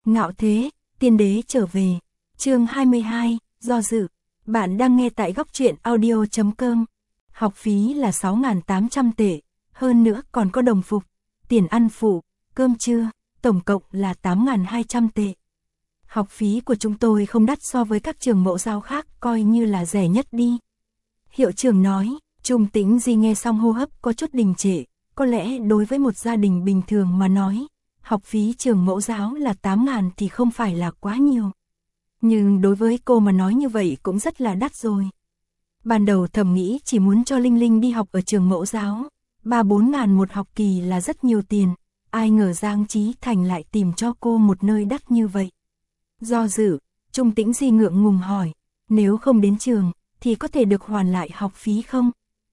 Ngạo thế, tiên đế trở về. Chương 22, do dự. Bạn đang nghe tại góc truyện audio.com. Học phí là 6.800 tệ, hơn nữa còn có đồng phục, tiền ăn phụ, cơm trưa, tổng cộng là 8.200 tệ. Học phí của chúng tôi không đắt so với các trường mẫu giáo khác, coi như là rẻ nhất đi. Hiệu trưởng nói. Trung Tĩnh Di nghe xong hô hấp có chút đình trệ, có lẽ đối với một gia đình bình thường mà nói, học phí trường mẫu giáo là 8.000 thì không phải là quá nhiều. Nhưng đối với cô mà nói như vậy cũng rất là đắt rồi. Ban đầu thầm nghĩ chỉ muốn cho Linh Linh đi học ở trường mẫu giáo, 3-4 ngàn một học kỳ là rất nhiều tiền, ai ngờ Giang Chí Thành lại tìm cho cô một nơi đắt như vậy. Do dự, Trung Tĩnh Di ngượng ngùng hỏi, nếu không đến trường, thì có thể được hoàn lại học phí không?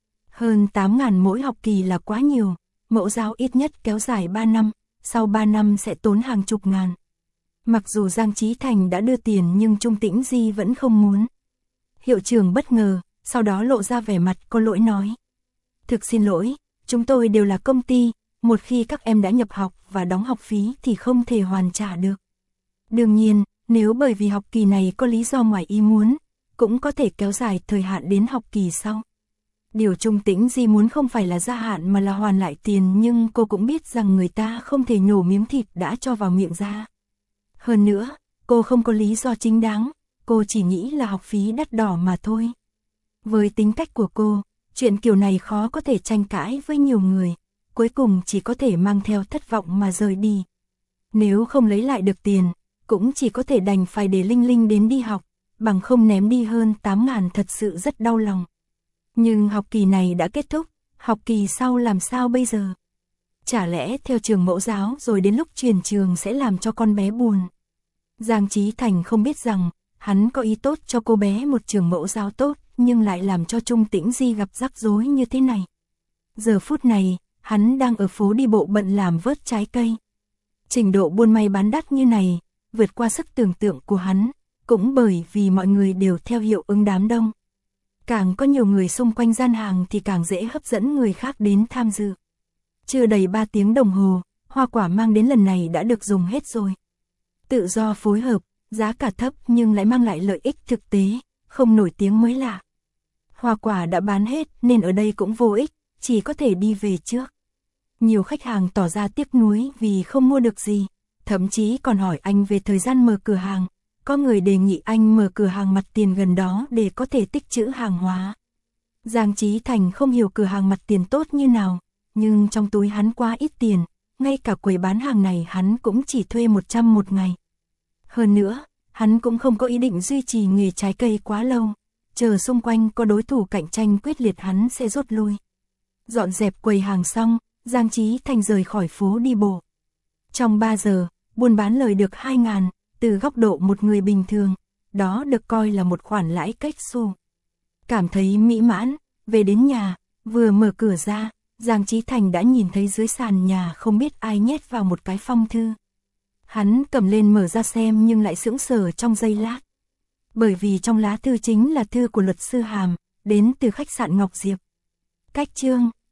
Hơn 8.000 mỗi học kỳ là quá nhiều, mẫu giáo ít nhất kéo dài 3 năm, sau 3 năm sẽ tốn hàng chục ngàn. Mặc dù Giang Chí Thành đã đưa tiền nhưng Trung Tĩnh Di vẫn không muốn. Hiệu trưởng bất ngờ, sau đó lộ ra vẻ mặt có lỗi nói. Thực xin lỗi, chúng tôi đều là công ty, một khi các em đã nhập học và đóng học phí thì không thể hoàn trả được. Đương nhiên, nếu bởi vì học kỳ này có lý do ngoài ý muốn, cũng có thể kéo dài thời hạn đến học kỳ sau. Điều Trung Tĩnh Di muốn không phải là gia hạn mà là hoàn lại tiền, nhưng cô cũng biết rằng người ta không thể nhổ miếng thịt đã cho vào miệng ra. Hơn nữa, cô không có lý do chính đáng, cô chỉ nghĩ là học phí đắt đỏ mà thôi. Với tính cách của cô, chuyện kiểu này khó có thể tranh cãi với nhiều người, cuối cùng chỉ có thể mang theo thất vọng mà rời đi. Nếu không lấy lại được tiền, cũng chỉ có thể đành phải để Linh Linh đến đi học, bằng không ném đi hơn 8.000 thật sự rất đau lòng. Nhưng học kỳ này đã kết thúc, học kỳ sau làm sao bây giờ? Chả lẽ theo trường mẫu giáo rồi đến lúc chuyển trường sẽ làm cho con bé buồn? Giang Chí Thành không biết rằng, hắn có ý tốt cho cô bé một trường mẫu giáo tốt, nhưng lại làm cho Trung Tĩnh Di gặp rắc rối như thế này. Giờ phút này, hắn đang ở phố đi bộ bận làm vớt trái cây. Trình độ buôn may bán đắt như này, vượt qua sức tưởng tượng của hắn, cũng bởi vì mọi người đều theo hiệu ứng đám đông. Càng có nhiều người xung quanh gian hàng thì càng dễ hấp dẫn người khác đến tham dự. Chưa đầy 3 tiếng đồng hồ, hoa quả mang đến lần này đã được dùng hết rồi. Tự do phối hợp, giá cả thấp nhưng lại mang lại lợi ích thực tế, không nổi tiếng mới lạ. Hoa quả đã bán hết nên ở đây cũng vô ích, chỉ có thể đi về trước. Nhiều khách hàng tỏ ra tiếc nuối vì không mua được gì, thậm chí còn hỏi anh về thời gian mở cửa hàng. Có người đề nghị anh mở cửa hàng mặt tiền gần đó để có thể tích trữ hàng hóa. Giang Chí Thành không hiểu cửa hàng mặt tiền tốt như nào, nhưng trong túi hắn quá ít tiền, ngay cả quầy bán hàng này hắn cũng chỉ thuê 100 một ngày. Hơn nữa, hắn cũng không có ý định duy trì nghề trái cây quá lâu, chờ xung quanh có đối thủ cạnh tranh quyết liệt hắn sẽ rút lui. Dọn dẹp quầy hàng xong, Giang Chí Thành rời khỏi phố đi bộ. Trong 3 giờ, buôn bán lời được 2.000. Từ góc độ một người bình thường, đó được coi là một khoản lãi cách xù. Cảm thấy mỹ mãn, về đến nhà, vừa mở cửa ra, Giang Chí Thành đã nhìn thấy dưới sàn nhà không biết ai nhét vào một cái phong thư. Hắn cầm lên mở ra xem nhưng lại sững sờ trong giây lát. Bởi vì trong lá thư chính là thư của luật sư Hàm, đến từ khách sạn Ngọc Diệp. Cách chương,